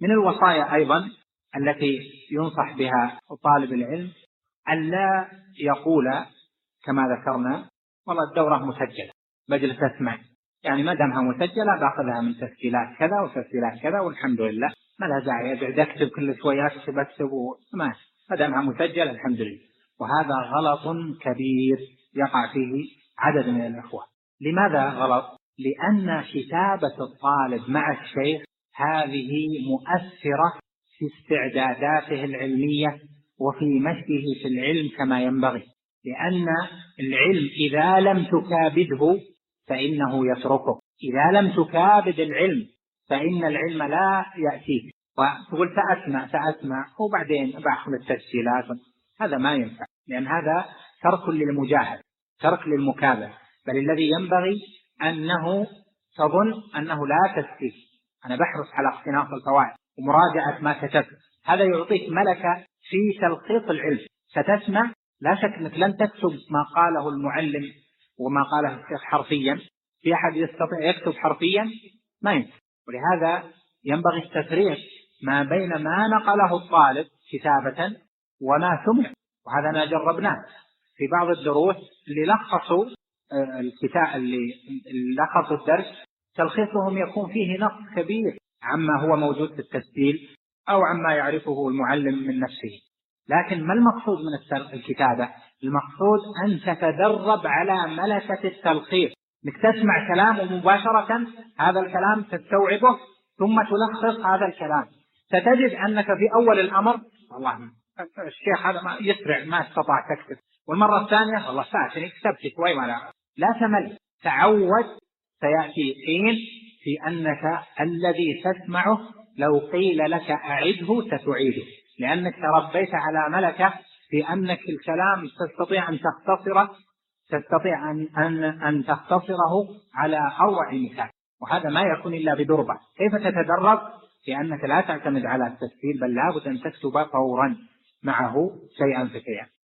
من الوصايا أيضا التي ينصح بها طالب العلم ألا يقول كما ذكرنا والله الدورة مسجلة بجلس أسمع، يعني ما دامها مسجلة باخذها من تسجيلات كذا وتسجيلات كذا والحمد لله، ما لها داعي يقعد أكتب كل شوية أكتب ما دامها مسجلة الحمد لله. وهذا غلط كبير يقع فيه عدد من الإخوة. لماذا غلط؟ لأن كتابة الطالب مع الشيخ هذه مؤثرة في استعداداته العلمية وفي مشيه في العلم كما ينبغي، لأن العلم إذا لم تكابده فإنه يتركه، إذا لم تكابد العلم فإن العلم لا يأتيك، وتقول سأسمع وبعدين بأخذ التسجيلات، هذا ما ينفع، لأن هذا ترك للمجاهد، ترك للمكابدة. بل الذي ينبغي أنه تظن أنه لا تسجيل، أنا بحرص على اقتناص الفوائد ومراجعة ما كتبت، هذا يعطيك ملكة في تلخيص العلم. ستسمع لا شك أنك لن تكتب ما قاله المعلم وما قاله الشيخ حرفيا، في أحد يستطيع يكتب حرفيا؟ ما يمكن. ولهذا ينبغي التفريق ما بين ما نقله الطالب كتابة وما سمع، وهذا ما جربناه في بعض الدروس اللي لخصوا الكتاب اللي لخصوا الدرس، تلخيصهم يكون فيه نقص كبير عما هو موجود في التسجيل أو عما يعرفه المعلم من نفسه. لكن ما المقصود من الكتابة؟ المقصود أن تتدرب على ملكة التلخيص، انك تسمع كلام مباشرة هذا الكلام تستوعبه ثم تلخص هذا الكلام. ستجد أنك في أول الأمر والله الشيخ هذا ما يسرع ما استطاع تكتب، والمرة الثانية والله فاتني كتبت شوي لا تمل، تعود. سيأتي حين في أنك الذي تسمعه لو قيل لك أعده ستعيده، لأنك تربيت على ملكة في أنك الكلام تستطيع أن تختصره على أروع مثال، وهذا ما يكون إلا بدربة. كيف تتدرب؟ في أنك لا تعتمد على التسجيل، بل لابد أن تكتب فورا معه شيئا فشيئا.